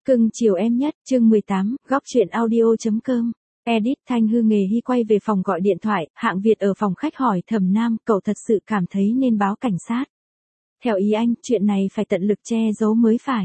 Cưng chiều em nhất, chương 18, góc chuyện audio.com. Edit Thanh Hư nghề hy quay về phòng gọi điện thoại, Hạng Việt ở phòng khách hỏi Thẩm Nam, cậu thật sự cảm thấy nên báo cảnh sát. Theo ý anh, chuyện này phải tận lực che giấu mới phải.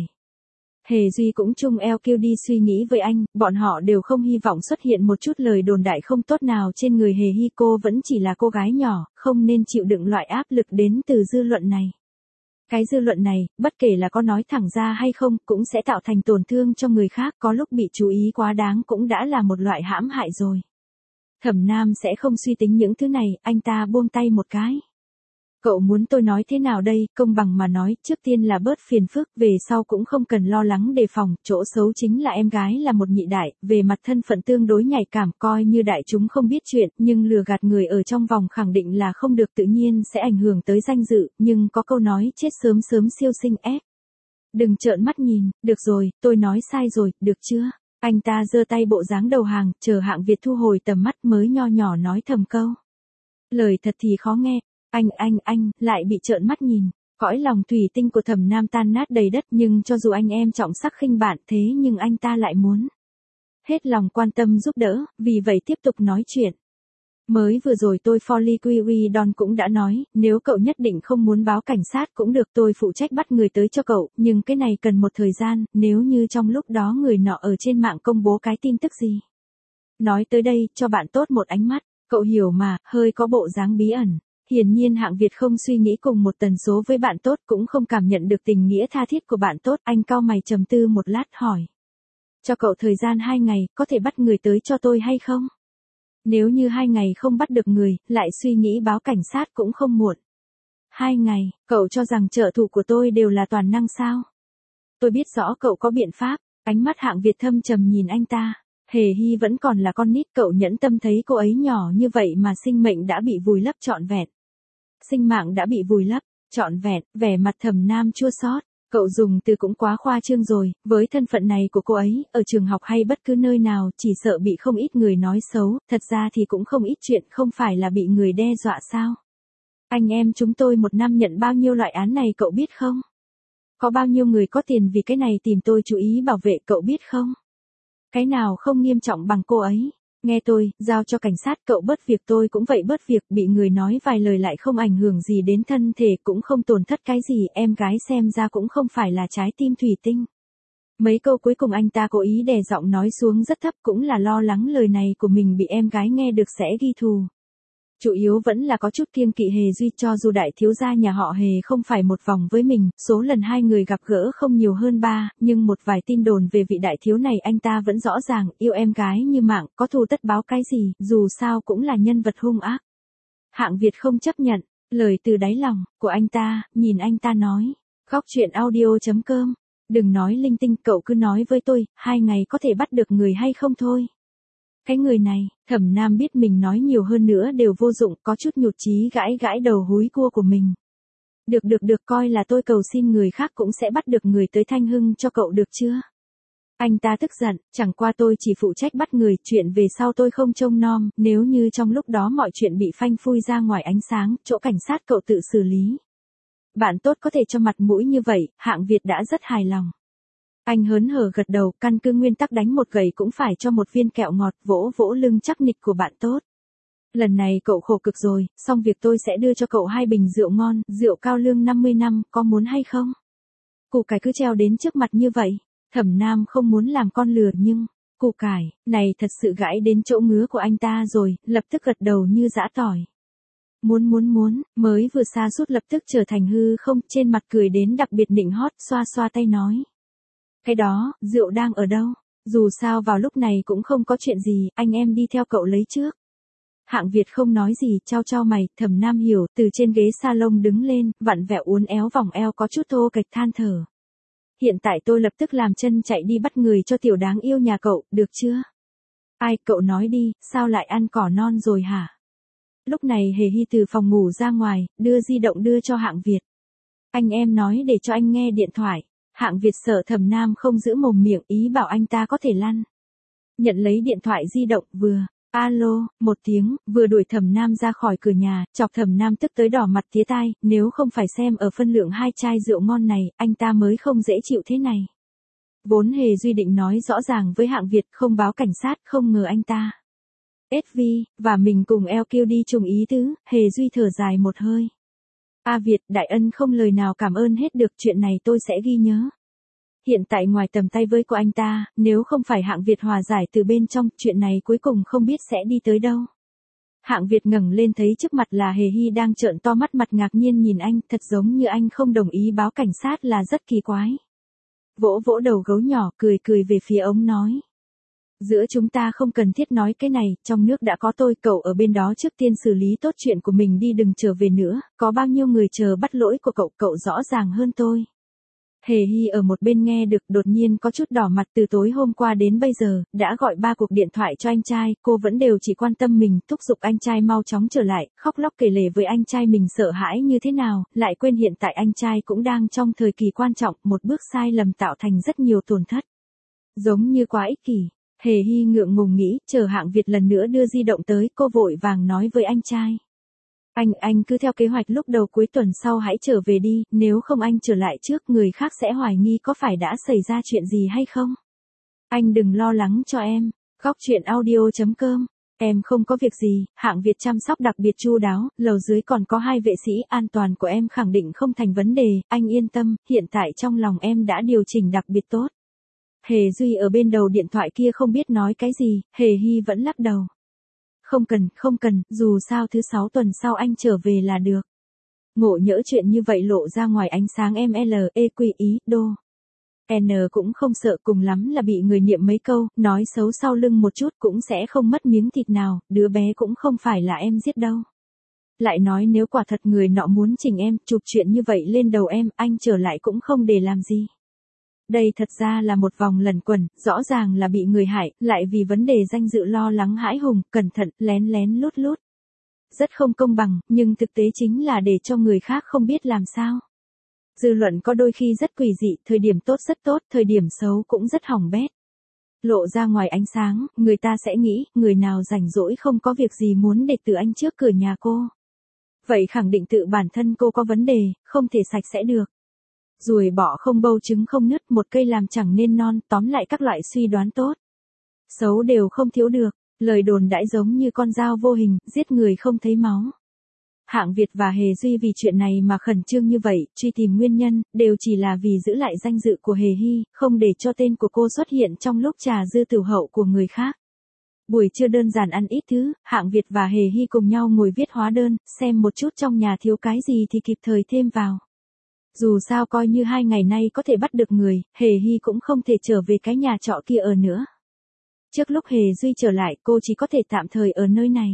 Hề Duy cũng chung eo kêu đi suy nghĩ với anh, bọn họ đều không hy vọng xuất hiện một chút lời đồn đại không tốt nào trên người Hề Hy, cô vẫn chỉ là cô gái nhỏ, không nên chịu đựng loại áp lực đến từ dư luận này. Cái dư luận này, bất kể là có nói thẳng ra hay không, cũng sẽ tạo thành tổn thương cho người khác, có lúc bị chú ý quá đáng cũng đã là một loại hãm hại rồi. Thẩm Nam sẽ không suy tính những thứ này, anh ta buông tay một cái. Cậu muốn tôi nói thế nào đây, công bằng mà nói, trước tiên là bớt phiền phức, về sau cũng không cần lo lắng đề phòng, chỗ xấu chính là em gái là một nhị đại, về mặt thân phận tương đối nhạy cảm, coi như đại chúng không biết chuyện, nhưng lừa gạt người ở trong vòng khẳng định là không được, tự nhiên sẽ ảnh hưởng tới danh dự, nhưng có câu nói chết sớm sớm siêu sinh ép. Đừng trợn mắt nhìn, được rồi, tôi nói sai rồi, được chưa? Anh ta giơ tay bộ dáng đầu hàng, chờ Hạng Việt thu hồi tầm mắt mới nho nhỏ nói thầm câu. Lời thật thì khó nghe. Anh, lại bị trợn mắt nhìn. Cõi lòng thủy tinh của Thẩm Nam tan nát đầy đất, nhưng cho dù anh em trọng sắc khinh bạn thế nhưng anh ta lại muốn hết lòng quan tâm giúp đỡ, vì vậy tiếp tục nói chuyện. Mới vừa rồi tôi Folly Quy Don cũng đã nói, nếu cậu nhất định không muốn báo cảnh sát cũng được, tôi phụ trách bắt người tới cho cậu, nhưng cái này cần một thời gian, nếu như trong lúc đó người nọ ở trên mạng công bố cái tin tức gì. Nói tới đây, cho bạn tốt một ánh mắt, cậu hiểu mà, hơi có bộ dáng bí ẩn. Hiển nhiên Hạng Việt không suy nghĩ cùng một tần số với bạn tốt, cũng không cảm nhận được tình nghĩa tha thiết của bạn tốt, anh cau mày trầm tư một lát hỏi. Cho cậu thời gian 2 ngày, có thể bắt người tới cho tôi hay không? Nếu như 2 ngày không bắt được người, lại suy nghĩ báo cảnh sát cũng không muộn. 2 ngày, cậu cho rằng trợ thủ của tôi đều là toàn năng sao? Tôi biết rõ cậu có biện pháp, ánh mắt Hạng Việt thâm trầm nhìn anh ta. Hề Hy vẫn còn là con nít, cậu nhẫn tâm thấy cô ấy nhỏ như vậy mà sinh mệnh đã bị vùi lấp trọn vẹn. Sinh mạng đã bị vùi lấp, trọn vẹn, vẻ mặt Thẩm Nam chua xót. Cậu dùng từ cũng quá khoa trương rồi, với thân phận này của cô ấy, ở trường học hay bất cứ nơi nào, chỉ sợ bị không ít người nói xấu, thật ra thì cũng không ít chuyện, không phải là bị người đe dọa sao? Anh em chúng tôi một năm nhận bao nhiêu loại án này cậu biết không? Có bao nhiêu người có tiền vì cái này tìm tôi chú ý bảo vệ cậu biết không? Cái nào không nghiêm trọng bằng cô ấy? Nghe tôi, giao cho cảnh sát, cậu bớt việc, tôi cũng vậy bớt việc, bị người nói vài lời lại không ảnh hưởng gì đến thân thể, cũng không tổn thất cái gì, em gái xem ra cũng không phải là trái tim thủy tinh. Mấy câu cuối cùng anh ta cố ý đè giọng nói xuống rất thấp, cũng là lo lắng lời này của mình bị em gái nghe được sẽ ghi thù. Chủ yếu vẫn là có chút kiêng kỵ Hề Duy, cho dù đại thiếu gia nhà họ Hề không phải một vòng với mình, số lần hai người gặp gỡ không nhiều hơn 3, nhưng một vài tin đồn về vị đại thiếu này anh ta vẫn rõ ràng, yêu em gái như mạng, có thù tất báo cái gì, dù sao cũng là nhân vật hung ác. Hạng Việt không chấp nhận, lời từ đáy lòng của anh ta, nhìn anh ta nói, góc chuyện audio.com, đừng nói linh tinh, cậu cứ nói với tôi, 2 ngày có thể bắt được người hay không thôi. Cái người này, Thẩm Nam biết mình nói nhiều hơn nữa đều vô dụng, có chút nhụt chí gãi đầu húi cua của mình. Được, coi là tôi cầu xin người khác cũng sẽ bắt được người tới Thanh Hưng cho cậu được chưa? Anh ta tức giận, chẳng qua tôi chỉ phụ trách bắt người, chuyện về sau tôi không trông nom, nếu như trong lúc đó mọi chuyện bị phanh phui ra ngoài ánh sáng, chỗ cảnh sát cậu tự xử lý. Bạn tốt có thể cho mặt mũi như vậy, Hạng Việt đã rất hài lòng. Anh hớn hở gật đầu, căn cứ nguyên tắc đánh một gậy cũng phải cho một viên kẹo ngọt, vỗ lưng chắc nịch của bạn tốt. Lần này cậu khổ cực rồi, xong việc tôi sẽ đưa cho cậu 2 bình rượu ngon, rượu cao lương 50 năm, có muốn hay không? Củ cải cứ treo đến trước mặt như vậy, Thẩm Nam không muốn làm con lừa nhưng, củ cải, này thật sự gãi đến chỗ ngứa của anh ta rồi, lập tức gật đầu như giã tỏi. Muốn, mới vừa sa sút lập tức trở thành hư không, trên mặt cười đến đặc biệt nịnh hót, xoa tay nói. Cái đó, rượu đang ở đâu? Dù sao vào lúc này cũng không có chuyện gì, anh em đi theo cậu lấy trước. Hạng Việt không nói gì, chau mày, Thẩm Nam hiểu, từ trên ghế salon đứng lên, vặn vẹo uốn éo vòng eo có chút thô kệch than thở. Hiện tại tôi lập tức làm chân chạy đi bắt người cho tiểu đáng yêu nhà cậu, được chưa? Ai, cậu nói đi, sao lại ăn cỏ non rồi hả? Lúc này Hề Hy từ phòng ngủ ra ngoài, đưa di động đưa cho Hạng Việt. Anh em nói để cho anh nghe điện thoại. Hạng Việt sợ Thẩm Nam không giữ mồm miệng, ý bảo anh ta có thể lăn. Nhận lấy điện thoại di động, alo, một tiếng, vừa đuổi Thẩm Nam ra khỏi cửa nhà, chọc Thẩm Nam tức tới đỏ mặt tía tai, nếu không phải xem ở phân lượng 2 chai rượu ngon này, anh ta mới không dễ chịu thế này. Vốn Hề Duy định nói rõ ràng với Hạng Việt không báo cảnh sát, không ngờ anh ta. SV, và mình cùng LQ đi chung ý tứ, Hề Duy thở dài một hơi. A Việt, đại ân không lời nào cảm ơn hết được, chuyện này tôi sẽ ghi nhớ. Hiện tại ngoài tầm tay với của anh ta, nếu không phải Hạng Việt hòa giải từ bên trong, chuyện này cuối cùng không biết sẽ đi tới đâu. Hạng Việt ngẩng lên thấy trước mặt là Hề Hy đang trợn to mắt, mặt ngạc nhiên nhìn anh, thật giống như anh không đồng ý báo cảnh sát là rất kỳ quái. Vỗ vỗ đầu gấu nhỏ, cười cười về phía ống nói. Giữa chúng ta không cần thiết nói cái này, trong nước đã có tôi, cậu ở bên đó trước tiên xử lý tốt chuyện của mình đi, đừng trở về nữa, có bao nhiêu người chờ bắt lỗi của cậu, cậu rõ ràng hơn tôi. Hề Hy ở một bên nghe được đột nhiên có chút đỏ mặt, từ tối hôm qua đến bây giờ, đã gọi 3 cuộc điện thoại cho anh trai, cô vẫn đều chỉ quan tâm mình, thúc giục anh trai mau chóng trở lại, khóc lóc kể lể với anh trai mình sợ hãi như thế nào, lại quên hiện tại anh trai cũng đang trong thời kỳ quan trọng, một bước sai lầm tạo thành rất nhiều tổn thất. Giống như quá ích kỷ, Hề Hy ngượng ngùng nghĩ, chờ Hạng Việt lần nữa đưa di động tới, cô vội vàng nói với anh trai. Anh cứ theo kế hoạch lúc đầu cuối tuần sau hãy trở về đi, nếu không anh trở lại trước người khác sẽ hoài nghi có phải đã xảy ra chuyện gì hay không. Anh đừng lo lắng cho em, góc chuyện audio.com, em không có việc gì, Hạng Việt chăm sóc đặc biệt chu đáo, lầu dưới còn có 2 vệ sĩ, an toàn của em khẳng định không thành vấn đề, anh yên tâm, hiện tại trong lòng em đã điều chỉnh đặc biệt tốt. Hề Duy ở bên đầu điện thoại kia không biết nói cái gì, Hề Hy vẫn lắc đầu. Không cần, dù sao thứ 6 tuần sau anh trở về là được. Ngộ nhỡ chuyện như vậy lộ ra ngoài ánh sáng em quy ý, đô. N cũng không sợ, cùng lắm là bị người niệm mấy câu, nói xấu sau lưng một chút cũng sẽ không mất miếng thịt nào, đứa bé cũng không phải là em giết đâu. Lại nói nếu quả thật người nọ muốn chỉnh em, chụp chuyện như vậy lên đầu em, anh trở lại cũng không để làm gì. Đây thật ra là một vòng lẩn quẩn, rõ ràng là bị người hại, lại vì vấn đề danh dự lo lắng hãi hùng, cẩn thận, lén lén lút lút. Rất không công bằng, nhưng thực tế chính là để cho người khác không biết làm sao. Dư luận có đôi khi rất quỷ dị, thời điểm tốt rất tốt, thời điểm xấu cũng rất hỏng bét. Lộ ra ngoài ánh sáng, người ta sẽ nghĩ, người nào rảnh rỗi không có việc gì muốn để từ anh trước cửa nhà cô. Vậy khẳng định tự bản thân cô có vấn đề, không thể sạch sẽ được. Ruồi bọ không bâu trứng không nứt, một cây làm chẳng nên non, tóm lại các loại suy đoán tốt. Xấu đều không thiếu được, lời đồn đãi giống như con dao vô hình, giết người không thấy máu. Hạng Việt và Hề Duy vì chuyện này mà khẩn trương như vậy, truy tìm nguyên nhân, đều chỉ là vì giữ lại danh dự của Hề Hy, không để cho tên của cô xuất hiện trong lúc trà dư tiểu hậu của người khác. Buổi trưa đơn giản ăn ít thứ, Hạng Việt và Hề Hy cùng nhau ngồi viết hóa đơn, xem một chút trong nhà thiếu cái gì thì kịp thời thêm vào. Dù sao coi như 2 ngày nay có thể bắt được người, Hề Hy cũng không thể trở về cái nhà trọ kia ở nữa. Trước lúc Hề Duy trở lại, cô chỉ có thể tạm thời ở nơi này.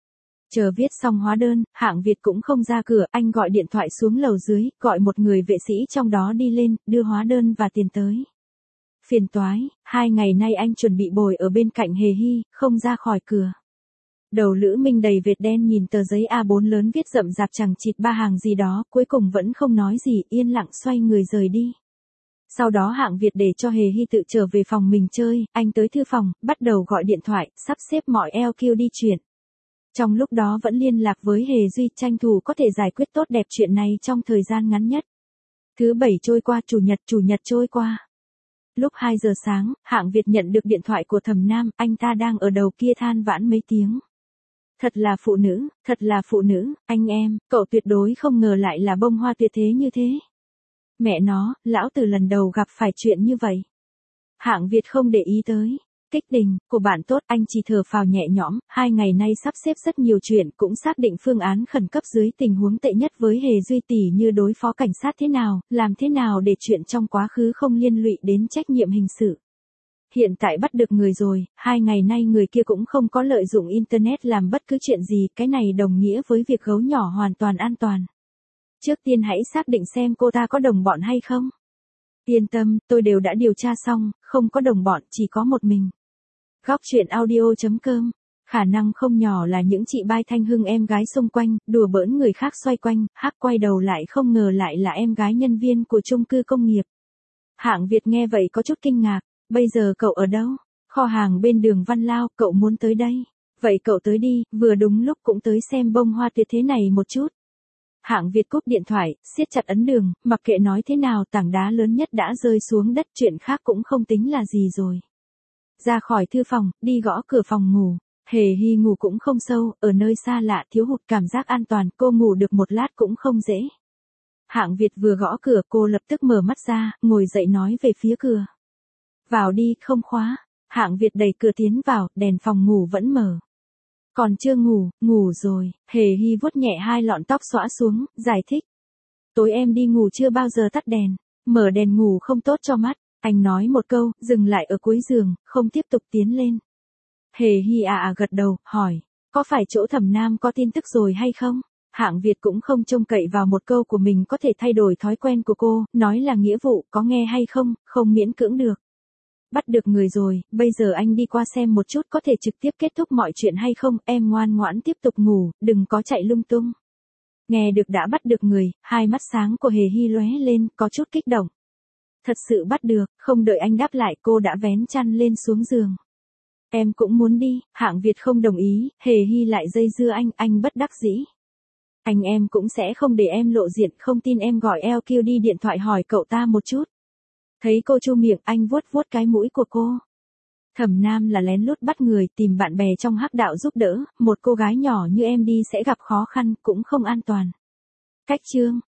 Chờ viết xong hóa đơn, Hạng Việt cũng không ra cửa, anh gọi điện thoại xuống lầu dưới, gọi một người vệ sĩ trong đó đi lên, đưa hóa đơn và tiền tới. Phiền toái, 2 ngày nay anh chuẩn bị bồi ở bên cạnh Hề Hy, không ra khỏi cửa. Đầu Lữ Minh đầy vệt đen nhìn tờ giấy A4 lớn viết rậm rạp chẳng chịt 3 hàng gì đó, cuối cùng vẫn không nói gì, yên lặng xoay người rời đi. Sau đó Hạng Việt để cho Hề Hy tự trở về phòng mình chơi, anh tới thư phòng, bắt đầu gọi điện thoại, sắp xếp mọi LQ đi chuyển. Trong lúc đó vẫn liên lạc với Hề Duy, tranh thủ có thể giải quyết tốt đẹp chuyện này trong thời gian ngắn nhất. Thứ Bảy trôi qua, Chủ nhật trôi qua. Lúc 2 giờ sáng, Hạng Việt nhận được điện thoại của Thẩm Nam, anh ta đang ở đầu kia than vãn mấy tiếng. Thật là phụ nữ, anh em, cậu tuyệt đối không ngờ lại là bông hoa tuyệt thế như thế. Mẹ nó, lão từ lần đầu gặp phải chuyện như vậy. Hạng Việt không để ý tới. Kích tình, của bạn tốt, anh chỉ thở phào nhẹ nhõm, 2 ngày nay sắp xếp rất nhiều chuyện, cũng xác định phương án khẩn cấp dưới tình huống tệ nhất với Hề Duy tỷ như đối phó cảnh sát thế nào, làm thế nào để chuyện trong quá khứ không liên lụy đến trách nhiệm hình sự. Hiện tại bắt được người rồi, 2 ngày nay người kia cũng không có lợi dụng Internet làm bất cứ chuyện gì, cái này đồng nghĩa với việc gấu nhỏ hoàn toàn an toàn. Trước tiên hãy xác định xem cô ta có đồng bọn hay không. Yên tâm, tôi đều đã điều tra xong, không có đồng bọn, chỉ có một mình. Góc chuyện audio.com, khả năng không nhỏ là những chị Bai Thanh Hưng em gái xung quanh, đùa bỡn người khác xoay quanh, quay đầu lại không ngờ lại là em gái nhân viên của chung cư công nghiệp. Hạng Việt nghe vậy có chút kinh ngạc, bây giờ cậu ở đâu? Kho hàng bên đường Văn Lao, cậu muốn tới đây. Vậy cậu tới đi, vừa đúng lúc cũng tới xem bông hoa tuyệt thế này một chút. Hạng Việt cúp điện thoại, siết chặt ấn đường, mặc kệ nói thế nào tảng đá lớn nhất đã rơi xuống đất, chuyện khác cũng không tính là gì rồi. Ra khỏi thư phòng, đi gõ cửa phòng ngủ. Hề Hy ngủ cũng không sâu, ở nơi xa lạ thiếu hụt cảm giác an toàn, cô ngủ được một lát cũng không dễ. Hạng Việt vừa gõ cửa, cô lập tức mở mắt ra, ngồi dậy nói về phía cửa. Vào đi, không khóa. Hạng Việt đẩy cửa tiến vào, đèn phòng ngủ vẫn mở. Còn chưa ngủ, ngủ rồi. Hề Hy vuốt nhẹ hai lọn tóc xõa xuống, giải thích. Tối em đi ngủ chưa bao giờ tắt đèn, mở đèn ngủ không tốt cho mắt. Anh nói một câu, dừng lại ở cuối giường, không tiếp tục tiến lên. Hề Hy gật đầu, hỏi, có phải chỗ Thẩm Nam có tin tức rồi hay không? Hạng Việt cũng không trông cậy vào một câu của mình có thể thay đổi thói quen của cô, nói là nghĩa vụ, có nghe hay không, không miễn cưỡng được. Bắt được người rồi, bây giờ anh đi qua xem một chút có thể trực tiếp kết thúc mọi chuyện hay không, em ngoan ngoãn tiếp tục ngủ, đừng có chạy lung tung. Nghe được đã bắt được người, hai mắt sáng của Hề Hy lóe lên, có chút kích động. Thật sự bắt được, không đợi anh đáp lại cô đã vén chăn lên xuống giường. Em cũng muốn đi, Hạng Việt không đồng ý, Hề Hy lại dây dưa anh bất đắc dĩ. Em cũng sẽ không để em lộ diện, không tin em gọi LQ đi điện thoại hỏi cậu ta một chút. Thấy cô chu miệng, anh vuốt vuốt cái mũi của cô. Thẩm Nam là lén lút bắt người, tìm bạn bè trong hắc đạo giúp đỡ, một cô gái nhỏ như em đi sẽ gặp khó khăn, cũng không an toàn. Cách chương